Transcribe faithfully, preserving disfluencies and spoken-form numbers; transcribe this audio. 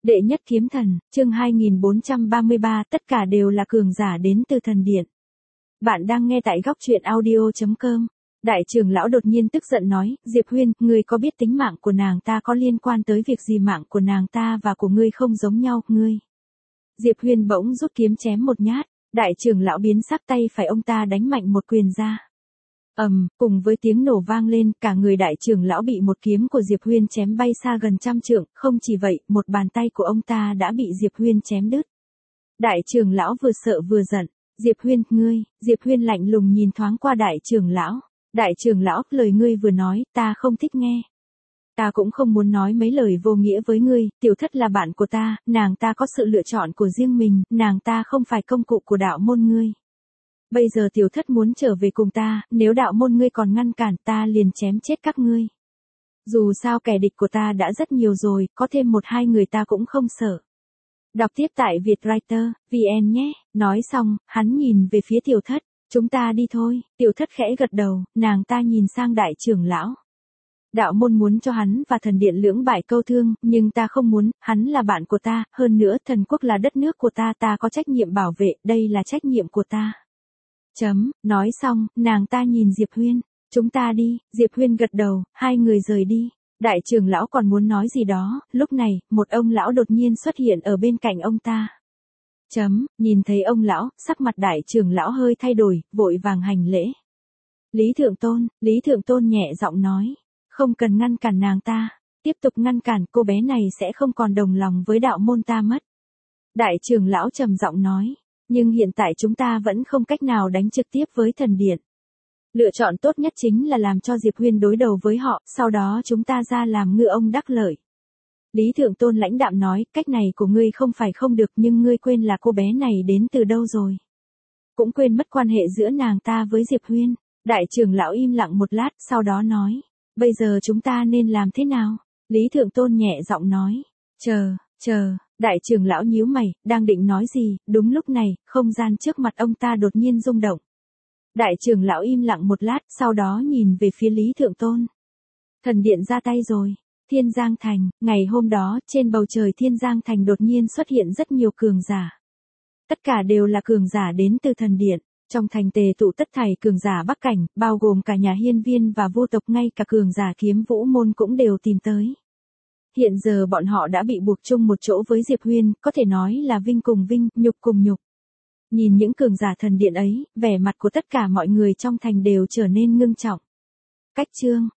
Đệ nhất kiếm thần, chương hai nghìn bốn trăm ba mươi ba, tất cả đều là cường giả đến từ thần điện. Bạn đang nghe tại góc truyện audio chấm com. Đại trưởng lão đột nhiên tức giận nói, Diệp Huyên, ngươi có biết tính mạng của nàng ta có liên quan tới việc gì? Mạng của nàng ta và của ngươi không giống nhau, ngươi. Diệp Huyên bỗng rút kiếm chém một nhát, đại trưởng lão biến sắc, tay phải ông ta đánh mạnh một quyền ra. Ầm, um, cùng với tiếng nổ vang lên, cả người đại trưởng lão bị một kiếm của Diệp Huyên chém bay xa gần trăm trượng, không chỉ vậy, một bàn tay của ông ta đã bị Diệp Huyên chém đứt. Đại trưởng lão vừa sợ vừa giận, Diệp Huyên, ngươi, Diệp Huyên lạnh lùng nhìn thoáng qua đại trưởng lão, đại trưởng lão, lời ngươi vừa nói, ta không thích nghe. Ta cũng không muốn nói mấy lời vô nghĩa với ngươi, tiểu thất là bạn của ta, nàng ta có sự lựa chọn của riêng mình, nàng ta không phải công cụ của đạo môn ngươi. Bây giờ tiểu thất muốn trở về cùng ta, nếu đạo môn ngươi còn ngăn cản ta liền chém chết các ngươi. Dù sao kẻ địch của ta đã rất nhiều rồi, có thêm một hai người ta cũng không sợ. Đọc tiếp tại Vietwriter, vn nhé. Nói xong, hắn nhìn về phía tiểu thất, chúng ta đi thôi. Tiểu thất khẽ gật đầu, nàng ta nhìn sang đại trưởng lão. Đạo môn muốn cho hắn và thần điện lưỡng bại câu thương, nhưng ta không muốn, hắn là bạn của ta, hơn nữa thần quốc là đất nước của ta, ta có trách nhiệm bảo vệ, đây là trách nhiệm của ta. Chấm, nói xong, nàng ta nhìn Diệp Huyên, chúng ta đi, Diệp Huyên gật đầu, hai người rời đi. Đại trưởng lão còn muốn nói gì đó, lúc này, một ông lão đột nhiên xuất hiện ở bên cạnh ông ta. Chấm, nhìn thấy ông lão, sắc mặt đại trưởng lão hơi thay đổi, vội vàng hành lễ. Lý Thượng Tôn, Lý Thượng Tôn nhẹ giọng nói, không cần ngăn cản nàng ta, tiếp tục ngăn cản cô bé này sẽ không còn đồng lòng với đạo môn ta mất. Đại trưởng lão trầm giọng nói. Nhưng hiện tại chúng ta vẫn không cách nào đánh trực tiếp với thần điện. Lựa chọn tốt nhất chính là làm cho Diệp Huyên đối đầu với họ, sau đó chúng ta ra làm ngư ông đắc lợi. Lý Thượng Tôn lãnh đạm nói, cách này của ngươi không phải không được, nhưng ngươi quên là cô bé này đến từ đâu rồi. Cũng quên mất quan hệ giữa nàng ta với Diệp Huyên. Đại trưởng lão im lặng một lát, sau đó nói, bây giờ chúng ta nên làm thế nào? Lý Thượng Tôn nhẹ giọng nói, chờ, chờ. Đại trưởng lão nhíu mày, đang định nói gì, đúng lúc này, không gian trước mặt ông ta đột nhiên rung động. Đại trưởng lão im lặng một lát, sau đó nhìn về phía Lý Thượng Tôn. Thần điện ra tay rồi. Thiên Giang Thành, ngày hôm đó, trên bầu trời Thiên Giang Thành đột nhiên xuất hiện rất nhiều cường giả. Tất cả đều là cường giả đến từ thần điện. Trong thành tề tụ tất thảy cường giả Bắc Cảnh, bao gồm cả nhà hiên viên và vô tộc, ngay cả cường giả kiếm vũ môn cũng đều tìm tới. Hiện giờ bọn họ đã bị buộc chung một chỗ với Diệp Huyên, có thể nói là vinh cùng vinh, nhục cùng nhục. Nhìn những cường giả thần điện ấy, vẻ mặt của tất cả mọi người trong thành đều trở nên ngưng trọng. Cách chương,